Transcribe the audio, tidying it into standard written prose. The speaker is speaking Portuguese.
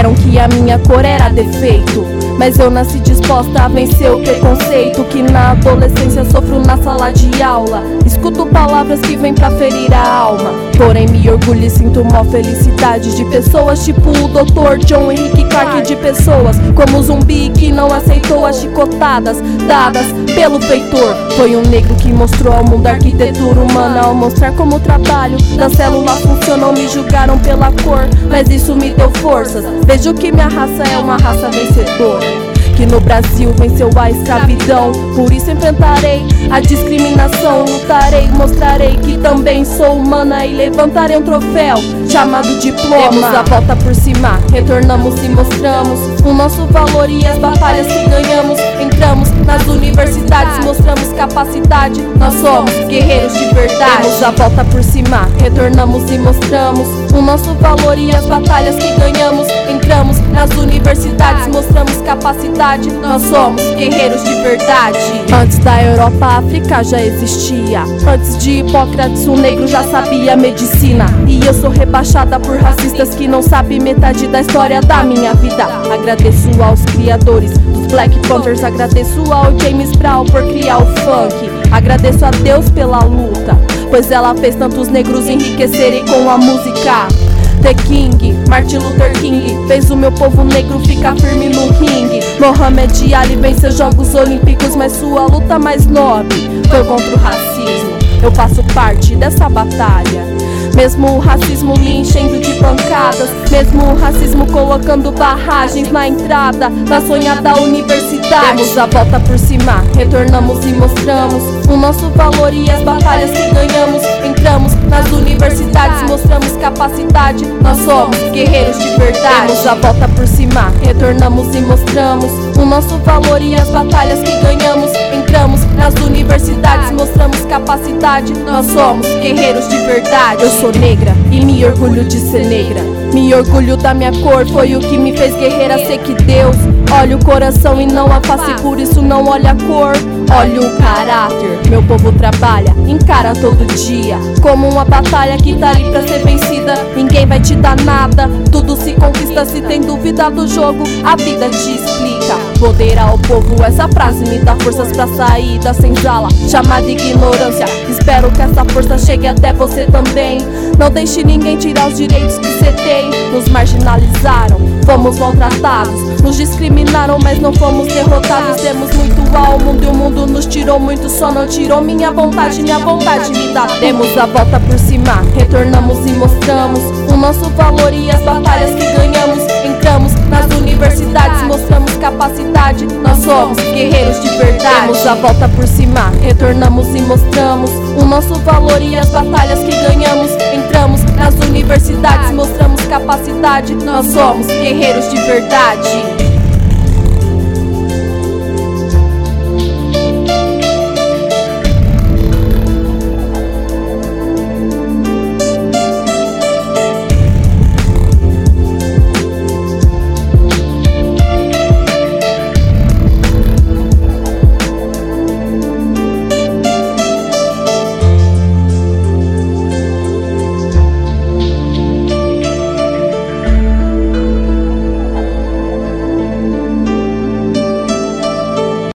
Disseram que a minha cor era defeito, mas eu nasci disposta a vencer o preconceito que na adolescência sofro na sala de aula. Escuto palavras que vêm pra ferir a alma, porém me orgulho e sinto uma felicidade de pessoas tipo o Dr. John Henrique Clark, de pessoas como o zumbi que não aceitou as chicotadas dadas pelo feitor. Foi um negro que mostrou ao mundo a arquitetura humana. Ao mostrar como o trabalho das células funcionam, me julgaram pela cor, mas isso me deu forças. Vejo que minha raça é uma raça vencedora, que no Brasil venceu a escravidão. Por isso enfrentarei a discriminação, lutarei, mostrarei que também sou humana e levantarei um troféu chamado diploma. Demos a volta por cima, retornamos e mostramos o nosso valor e as batalhas que ganhamos. Entramos nas universidades, mostramos capacidade, nós somos guerreiros de verdade. Demos a volta por cima, retornamos e mostramos o nosso valor e as batalhas que ganhamos. Entramos nas universidades, mostramos capacidade, nós somos guerreiros de verdade. Antes da Europa, a África já existia. Antes de Hipócrates, o negro já sabia medicina. E eu sou rebaixada por racistas que não sabem metade da história da minha vida. Agradeço aos criadores dos Black Panthers, agradeço ao James Brown por criar o funk. Agradeço a Deus pela luta, pois ela fez tantos negros enriquecerem com a música. The King, Martin Luther King, fez o meu povo negro ficar firme no ringue. Mohamed Ali venceu Jogos Olímpicos, mas sua luta mais nobre foi contra o racismo. Eu faço parte dessa batalha, mesmo o racismo me enchendo de pancadas, mesmo o racismo colocando barragens na entrada da sonhada universidade. Demos a volta por cima, retornamos e mostramos o nosso valor e as batalhas que ganhamos. Entramos nas universidades, mostramos capacidade, nós somos guerreiros de verdade. Demos a volta por cima, retornamos e mostramos o nosso valor e as batalhas que ganhamos. Entramos nas universidades, mostramos capacidade, nós somos guerreiros de verdade. Eu sou negra e me orgulho de ser negra, me orgulho da minha cor, foi o que me fez guerreira. Sei que Deus olha o coração e não a face, por isso não olha a cor, olha o caráter. Meu povo trabalha, encara todo dia como uma batalha que tá ali pra ser vencida. Ninguém vai te dar nada, tudo se conquista. Se tem dúvida do jogo, a vida te explica. Poder ao povo, essa frase me dá forças pra sair da senzala chamada ignorância. Espero que essa força chegue até você também. Não deixe ninguém tirar os direitos que cê tem. Nos marginalizaram, fomos maltratados, nos discriminaram, mas não fomos derrotados. Demos muito ao mundo e o mundo nos tirou muito, só não tirou minha vontade me dá. Demos a volta por cima, retornamos e mostramos o nosso valor e as batalhas que ganhamos. Entramos nas universidades, mostramos capacidade, nós somos guerreiros de verdade. Demos a volta por cima, retornamos e mostramos o nosso valor e as batalhas que ganhamos. Entramos nas universidades, mostramos capacidade, nós somos guerreiros de verdade.